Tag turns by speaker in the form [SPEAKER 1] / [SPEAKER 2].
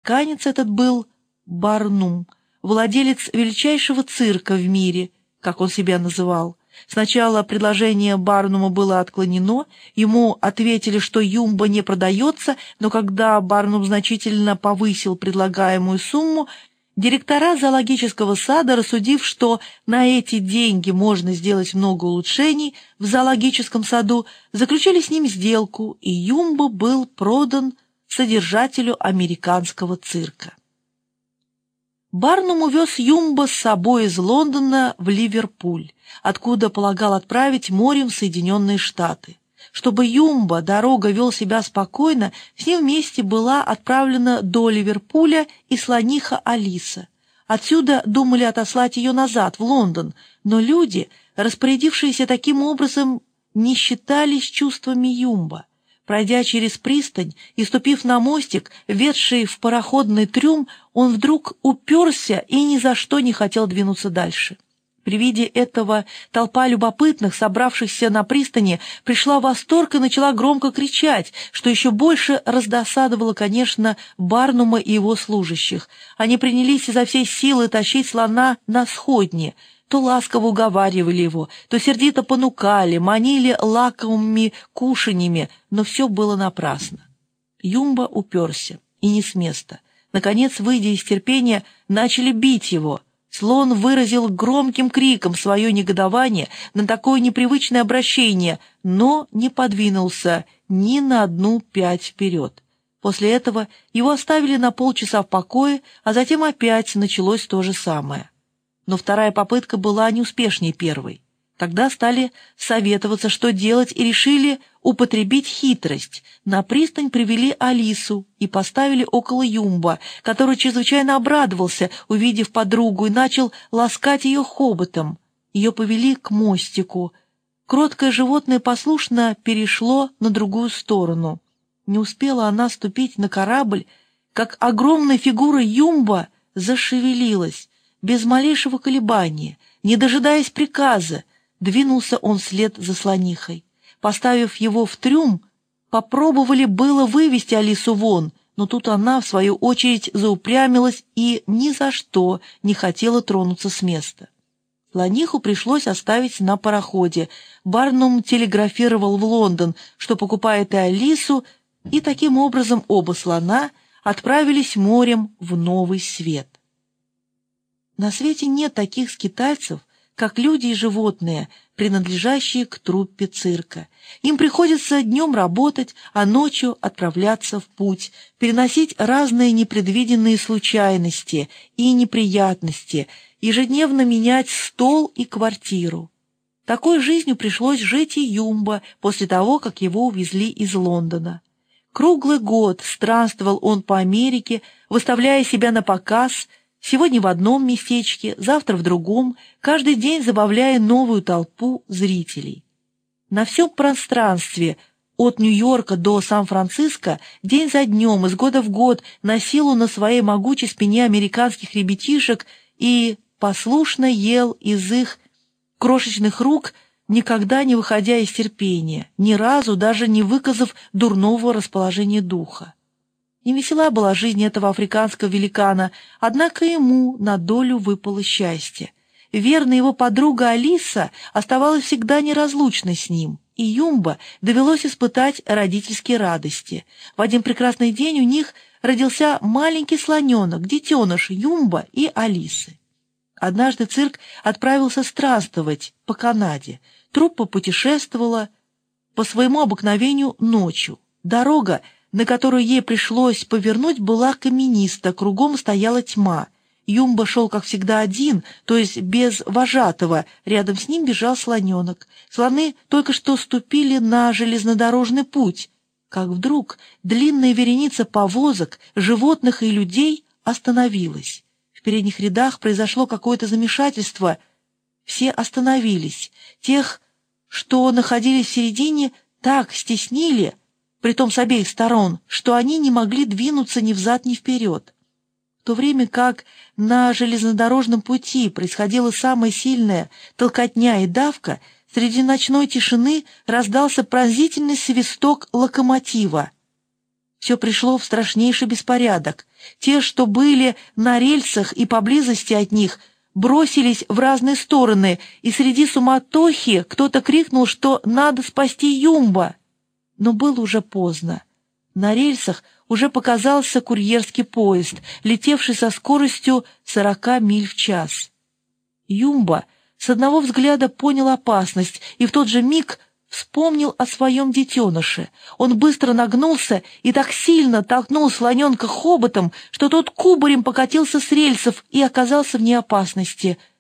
[SPEAKER 1] Американец этот был Барнум, владелец величайшего цирка в мире, как он себя называл. Сначала предложение Барнума было отклонено, ему ответили, что Юмба не продается, но когда Барнум значительно повысил предлагаемую сумму, директора зоологического сада, рассудив, что на эти деньги можно сделать много улучшений в зоологическом саду, заключили с ним сделку, и Юмба был продан содержателю американского цирка. Барнум увез Юмба с собой из Лондона в Ливерпуль, откуда полагал отправить морем в Соединенные Штаты. Чтобы Юмба дорога вел себя спокойно, с ним вместе была отправлена до Ливерпуля и слониха Алиса. Отсюда думали отослать ее назад, в Лондон, но люди, распорядившиеся таким образом, не считались чувствами Юмба. Пройдя через пристань и ступив на мостик, ведший в пароходный трюм, он вдруг уперся и ни за что не хотел двинуться дальше. При виде этого толпа любопытных, собравшихся на пристани, пришла в восторг и начала громко кричать, что еще больше раздосадовало, конечно, Барнума и его служащих. Они принялись изо всей силы тащить слона на сходни, то ласково уговаривали его, то сердито понукали, манили лакомыми кушаньями, но все было напрасно. Юмба уперся, и не с места. Наконец, выйдя из терпения, начали бить его. Слон выразил громким криком свое негодование на такое непривычное обращение, но не подвинулся ни на одну пять вперед. После этого его оставили на полчаса в покое, а затем опять началось то же самое. Но вторая попытка была неуспешнее первой. Тогда стали советоваться, что делать, и решили употребить хитрость. На пристань привели Алису и поставили около Юмба, который чрезвычайно обрадовался, увидев подругу, и начал ласкать ее хоботом. Ее повели к мостику. Кроткое животное послушно перешло на другую сторону. Не успела она ступить на корабль, как огромная фигура Юмба зашевелилась. Без малейшего колебания, не дожидаясь приказа, двинулся он вслед за слонихой. Поставив его в трюм, попробовали было вывести Алису вон, но тут она, в свою очередь, заупрямилась и ни за что не хотела тронуться с места. Слониху пришлось оставить на пароходе. Барнум телеграфировал в Лондон, что покупает и Алису, и таким образом оба слона отправились морем в новый свет. На свете нет таких скитальцев, как люди и животные, принадлежащие к труппе цирка. Им приходится днем работать, а ночью отправляться в путь, переносить разные непредвиденные случайности и неприятности, ежедневно менять стол и квартиру. Такой жизнью пришлось жить и Юмба после того, как его увезли из Лондона. Круглый год странствовал он по Америке, выставляя себя на показ, сегодня в одном местечке, завтра в другом, каждый день забавляя новую толпу зрителей. На всем пространстве, от Нью-Йорка до Сан-Франциско, день за днем, из года в год, носил он на своей могучей спине американских ребятишек и послушно ел из их крошечных рук, никогда не выходя из терпения, ни разу даже не выказав дурного расположения духа. Невесела была жизнь этого африканского великана, однако ему на долю выпало счастье. Верная его подруга Алиса оставалась всегда неразлучной с ним, и Юмба довелось испытать родительские радости. В один прекрасный день у них родился маленький слоненок, детеныш Юмба и Алисы. Однажды цирк отправился странствовать по Канаде. Труппа путешествовала по своему обыкновению ночью. Дорога, на которую ей пришлось повернуть, была камениста, кругом стояла тьма. Юмба шел, как всегда, один, то есть без вожатого, рядом с ним бежал слоненок. Слоны только что ступили на железнодорожный путь, как вдруг длинная вереница повозок, животных и людей остановилась. В передних рядах произошло какое-то замешательство. Все остановились. Тех, что находились в середине, так стеснили, притом с обеих сторон, что они не могли двинуться ни взад, ни вперед. В то время как на железнодорожном пути происходила самая сильная толкотня и давка, среди ночной тишины раздался пронзительный свисток локомотива. Все пришло в страшнейший беспорядок. Те, что были на рельсах и поблизости от них, бросились в разные стороны, и среди суматохи кто-то крикнул, что надо спасти Юмба. Но было уже поздно. На рельсах уже показался курьерский поезд, летевший со скоростью 40 миль в час. Юмба с одного взгляда понял опасность и в тот же миг вспомнил о своем детеныше. Он быстро нагнулся и так сильно толкнул слоненка хоботом, что тот кубарем покатился с рельсов и оказался вне опасности.